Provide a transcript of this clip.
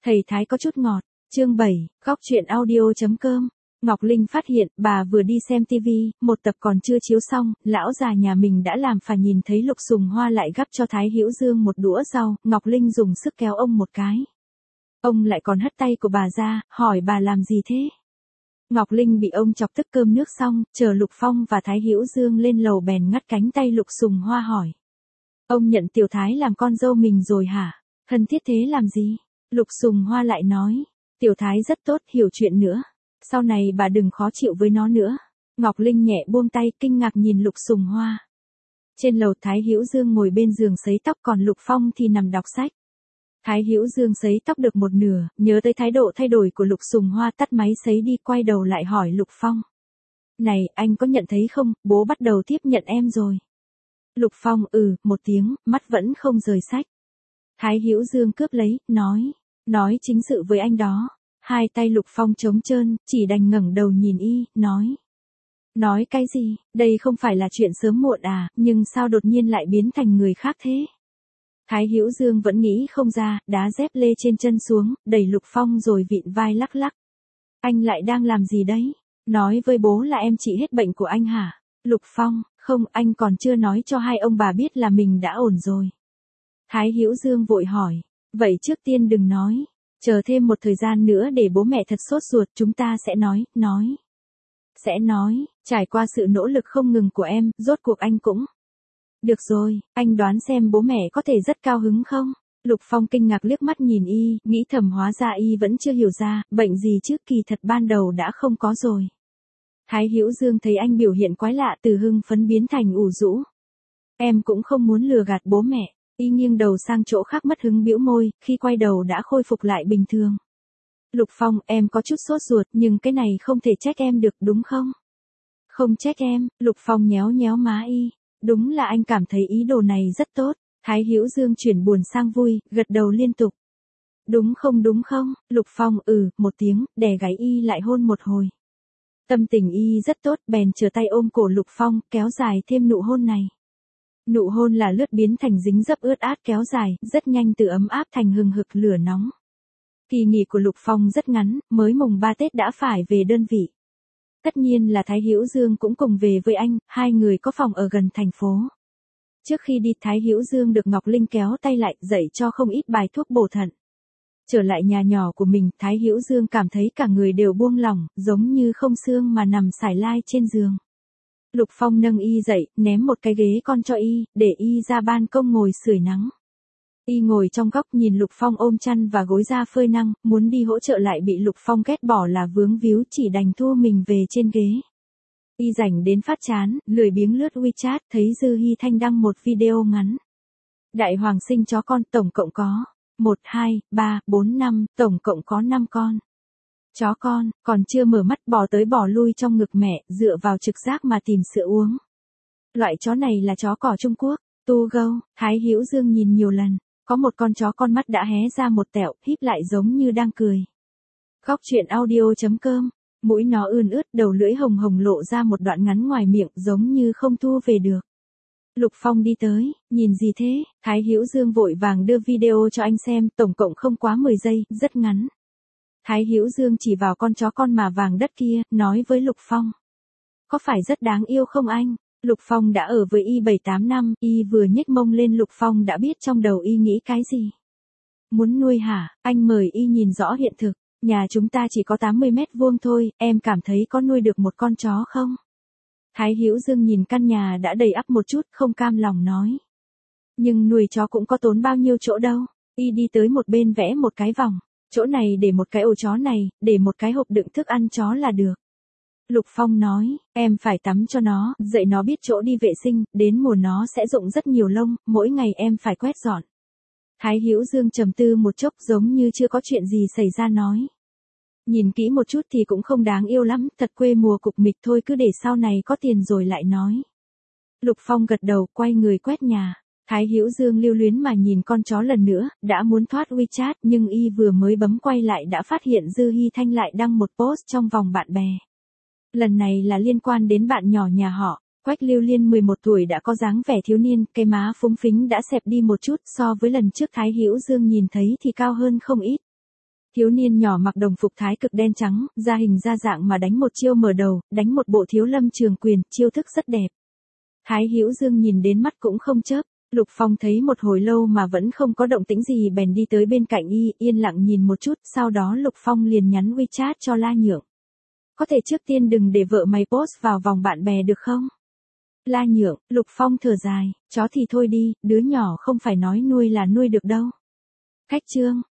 Thầy Thái có chút ngọt. Chương 7, góc chuyện audio.com. Ngọc Linh phát hiện bà vừa đi xem tivi, một tập còn chưa chiếu xong, lão già nhà mình đã làm phải nhìn thấy Lục Sùng Hoa lại gắp cho Thái Hữu Dương một đũa rau, Ngọc Linh dùng sức kéo ông một cái. Ông lại còn hất tay của bà ra, hỏi bà làm gì thế? Ngọc Linh bị ông chọc tức cơm nước xong, chờ Lục Phong và Thái Hữu Dương lên lầu bèn ngắt cánh tay Lục Sùng Hoa hỏi. Ông nhận Tiểu Thái làm con dâu mình rồi hả? Thân thiết thế làm gì? Lục Sùng Hoa lại nói. Tiểu Thái rất tốt, hiểu chuyện nữa. Sau này bà đừng khó chịu với nó nữa. Ngọc Linh nhẹ buông tay, kinh ngạc nhìn Lục Sùng Hoa. Trên lầu Thái Hữu Dương ngồi bên giường sấy tóc, còn Lục Phong thì nằm đọc sách. Thái Hữu Dương sấy tóc được một nửa, nhớ tới thái độ thay đổi của Lục Sùng Hoa, tắt máy sấy đi, quay đầu lại hỏi Lục Phong. Này, anh có nhận thấy không, bố bắt đầu tiếp nhận em rồi. Lục Phong một tiếng, mắt vẫn không rời sách. Thái Hữu Dương cướp lấy, nói chính sự với anh đó. Hai tay Lục Phong trống trơn, chỉ đành ngẩng đầu nhìn y, nói cái gì, đây không phải là chuyện sớm muộn à, nhưng sao đột nhiên lại biến thành người khác thế? Thái Hữu Dương vẫn nghĩ không ra, đá dép lê trên chân xuống, đẩy Lục Phong rồi vịn vai lắc lắc. Anh lại đang làm gì đấy? Nói với bố là em trị hết bệnh của anh hả? Lục Phong, không, anh còn chưa nói cho hai ông bà biết là mình đã ổn rồi. Thái Hữu Dương vội hỏi, vậy trước tiên đừng nói, chờ thêm một thời gian nữa để bố mẹ thật sốt ruột chúng ta sẽ nói, trải qua sự nỗ lực không ngừng của em, rốt cuộc anh cũng. Được rồi, anh đoán xem bố mẹ có thể rất cao hứng không? Lục Phong kinh ngạc liếc mắt nhìn y, nghĩ thầm hóa ra y vẫn chưa hiểu ra, bệnh gì trước kỳ thật ban đầu đã không có rồi. Thái Hữu Dương thấy anh biểu hiện quái lạ, từ hưng phấn biến thành ủ rũ. Em cũng không muốn lừa gạt bố mẹ. Y nghiêng đầu sang chỗ khác mất hứng bĩu môi, khi quay đầu đã khôi phục lại bình thường. Lục Phong, em có chút sốt ruột, nhưng cái này không thể trách em được đúng không? Không trách em, Lục Phong nhéo nhéo má y. Đúng là anh cảm thấy ý đồ này rất tốt. Thái Hữu Dương chuyển buồn sang vui, gật đầu liên tục. Đúng không, Lục Phong một tiếng, đè gáy y lại hôn một hồi. Tâm tình y rất tốt, bèn trở tay ôm cổ Lục Phong, kéo dài thêm nụ hôn này. Nụ hôn là lướt biến thành dính dấp ướt át kéo dài, rất nhanh từ ấm áp thành hừng hực lửa nóng. Kỳ nghỉ của Lục Phong rất ngắn, mới mùng 3 Tết đã phải về đơn vị. Tất nhiên là Thái Hữu Dương cũng cùng về với anh, hai người có phòng ở gần thành phố. Trước khi đi Thái Hữu Dương được Ngọc Linh kéo tay lại, dạy cho không ít bài thuốc bổ thận. Trở lại nhà nhỏ của mình, Thái Hữu Dương cảm thấy cả người đều buông lỏng, giống như không xương mà nằm sải lai trên giường. Lục Phong nâng y dậy, ném một cái ghế con cho y, để y ra ban công ngồi sưởi nắng. Y ngồi trong góc nhìn Lục Phong ôm chăn và gối ra phơi nắng, muốn đi hỗ trợ lại bị Lục Phong ghét bỏ là vướng víu, chỉ đành thua mình về trên ghế. Y rảnh đến phát chán, lười biếng lướt WeChat, thấy Dư Hi Thanh đăng một video ngắn. Đại Hoàng sinh chó con, tổng cộng có 1, 2, 3, 4, 5, tổng cộng có 5 con. Chó con, còn chưa mở mắt bò tới bò lui trong ngực mẹ, dựa vào trực giác mà tìm sữa uống. Loại chó này là chó cỏ Trung Quốc, Tu Gâu. Thái Hữu Dương nhìn nhiều lần, có một con chó con mắt đã hé ra một tẹo, híp lại giống như đang cười. Góc chuyện audio.com, mũi nó ươn ướt, đầu lưỡi hồng hồng lộ ra một đoạn ngắn ngoài miệng giống như không thu về được. Lục Phong đi tới, nhìn gì thế? Thái Hữu Dương vội vàng đưa video cho anh xem, tổng cộng không quá 10 giây, rất ngắn. Thái Hữu Dương chỉ vào con chó con mà vàng đất kia, nói với Lục Phong. Có phải rất đáng yêu không anh? Lục Phong đã ở với y 7-8 năm, y vừa nhếch mông lên Lục Phong đã biết trong đầu y nghĩ cái gì. Muốn nuôi hả? Anh mời y nhìn rõ hiện thực. Nhà chúng ta chỉ có 80 mét vuông thôi, em cảm thấy có nuôi được một con chó không? Thái Hữu Dương nhìn căn nhà đã đầy ắp một chút, không cam lòng nói. Nhưng nuôi chó cũng có tốn bao nhiêu chỗ đâu. Y đi tới một bên vẽ một cái vòng. Chỗ này để một cái ổ chó này, để một cái hộp đựng thức ăn chó là được. Lục Phong nói, em phải tắm cho nó, dạy nó biết chỗ đi vệ sinh, đến mùa nó sẽ rụng rất nhiều lông, mỗi ngày em phải quét dọn. Thái Hữu Dương trầm tư một chốc giống như chưa có chuyện gì xảy ra nói. Nhìn kỹ một chút thì cũng không đáng yêu lắm, thật quê mùa cục mịch thôi, cứ để sau này có tiền rồi lại nói. Lục Phong gật đầu, quay người quét nhà. Thái Hữu Dương lưu luyến mà nhìn con chó lần nữa, đã muốn thoát WeChat nhưng y vừa mới bấm quay lại đã phát hiện Dư Hi Thanh lại đăng một post trong vòng bạn bè. Lần này là liên quan đến bạn nhỏ nhà họ. Quách Lưu Liên 11 tuổi đã có dáng vẻ thiếu niên, cái má phúng phính đã xẹp đi một chút, so với lần trước Thái Hữu Dương nhìn thấy thì cao hơn không ít. Thiếu niên nhỏ mặc đồng phục thái cực đen trắng, ra hình ra dạng mà đánh một chiêu mở đầu, đánh một bộ thiếu lâm trường quyền, chiêu thức rất đẹp. Thái Hữu Dương nhìn đến mắt cũng không chớp, Lục Phong thấy một hồi lâu mà vẫn không có động tĩnh gì bèn đi tới bên cạnh y, yên lặng nhìn một chút, sau đó Lục Phong liền nhắn WeChat cho La Nhượng. Có thể trước tiên đừng để vợ mày post vào vòng bạn bè được không? La Nhượng, Lục Phong thở dài, chó thì thôi đi, đứa nhỏ không phải nói nuôi là nuôi được đâu. Khách trương.